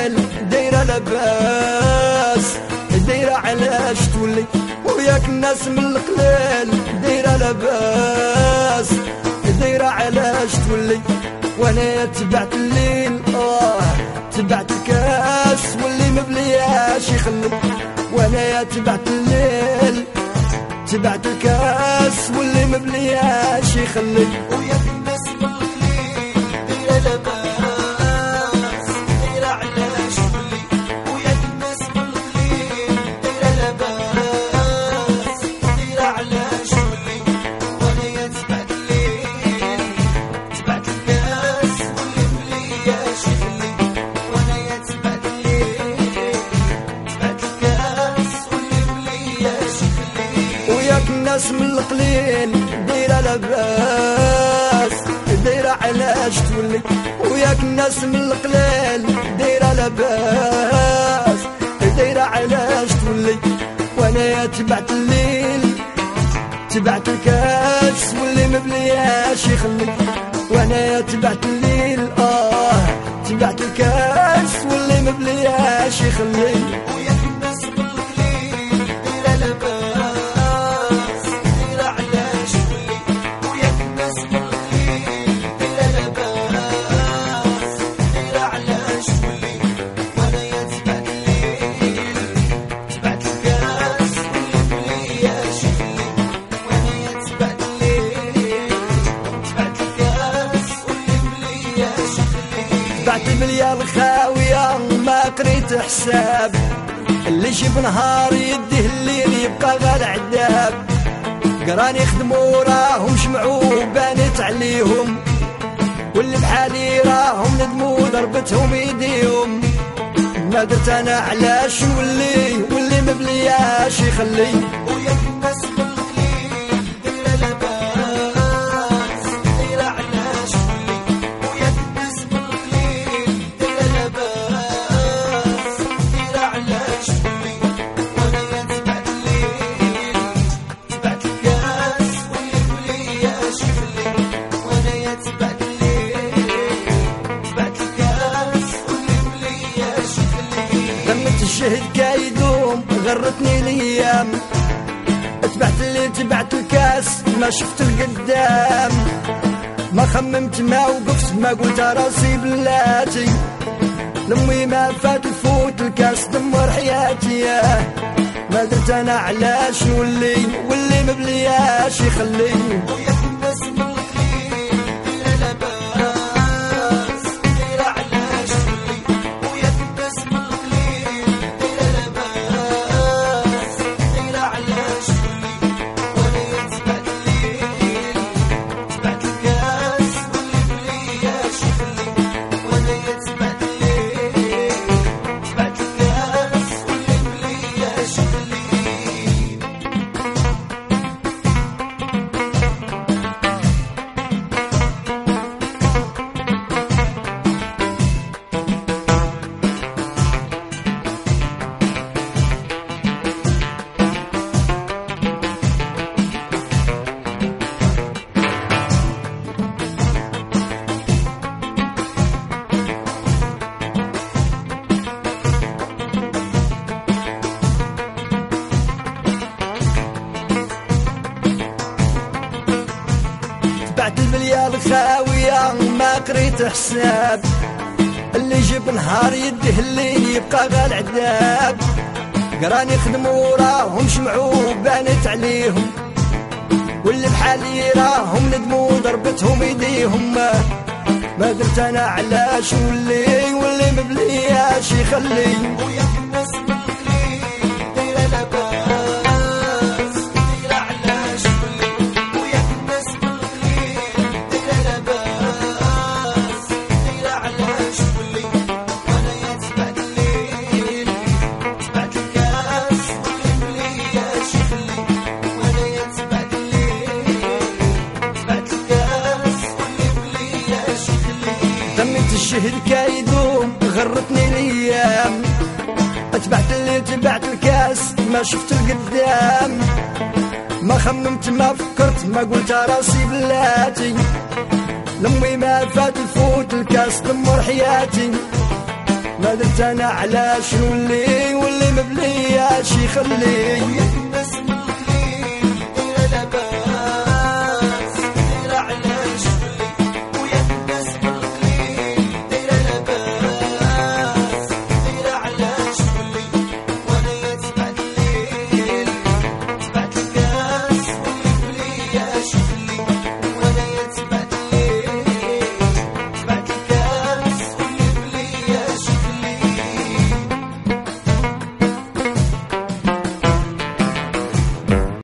الليل دايرة لاباس، دايرة علاش تولي وياك الناس من القليل دايرة لاباس، دايرة علاش تولي وانا تبعت الليل تبعت الكاس واللي مبلياش يخلي، وانا تبعت الليل تبعت الكاس واللي مبلياش يخلي، وياك الناس من القليل دايرة لاباس، دايرة علاش تولي وياك الناس من القليل دايرة لاباس، دايرة علاش تولي وانا تبعت الليل تبعت الكاس واللي مبلياش يخلي، وانا تبعت الليل تبعت الكاس واللي مبلياش يخلي، وياك الناس من القليل دايرة لاباس، دايرة علاش تولي وياك الناس من القليل دايرة لاباس، دايرة علاش تولي وانا تبعت الليل تبعت الكاس واللي مبلياش يخلي، وانا تبعت الليل تبعت الكاس واللي مبلياش يخلي، وياك الناس من القليل دايرة لاباس، دايرة علاش تولي وياك الناس من القليل دايرة لاباس، دايرة علاش تولي وانا تبعت الليل تبعت الكاس واللي مبلياش يخلي، وانا تبعت الليل تبعت الكاس واللي مبلياش يخلي، بعت المليار خاوية ما قريت حساب، اللي يجيب نهار يديه الليل يبقى غير عذاب، قراني يخدموا راهم جمعوا بانت عليهم، واللي بحالي راهم ندموا ضربتهم ايديهم، ما درت انا علاش واللي مبلياش يخلي، وياك الناس من القليل دايرة لاباس، دايرة علاش تولي وياك الناس من القليل دايرة لاباس، دايرة علاش تولي وانا تبعت الليل تبعت الكاس واللي مبلياش يخلي، وانا تبعت الليل تبعت الكاس واللي مبلياش يخلي، لمت الشهد كايدوم غرتني الايام، تبعت اللي تبعت الكاس ما شفت القدام، ما خممت ما وقفت ما قلت راسي بلاتي، لمي ما فات الفوت الكاس دمر حياتي، ما درت انا علاش واللي مبلياش يخلي، وياك الناس من القليل دايرة لاباس، دايرة علاش تولي وياك الناس من القليل دايرة لاباس، دايرة علاش تولي وانا تبعت الليل تبعت الكاس واللي مبلياش يخلي، وانا تبعت الليل تبعت الكاس واللي مبلياش يخلي. بعت المليار خاوية ما قريت حساب، اللي يجيب نهار يديه الليل يبقى غير عذاب، قراني يخدموا راهم جمعوا بانت عليهم، واللي بحالي راهم ندموا ضربتهم ايديهم، ما درت انا علاش واللي مبلياش يخلي، وياك الناس من القليل دايرة لاباس، دايرة علاش تولي وياك الناس من القليل دايرة لاباس، دايرة علاش تولي وانا تبعت الليل تبعت الكاس واللي مبلياش يخلي، وانا تبعت الليل تبعت الكاس واللي مبلياش يخلي، تمت الشهد كايدوم غرتني الايام، تبعت اللي تبعت الكاس ما شفت القدام، ما خممت ما فكرت ما قلت راسي بلاتي، لمي ما فات الفوت الكاس دمر حياتي، ما درت انا علاش نولي واللي مبلياش يخلي ويا الناس بالخير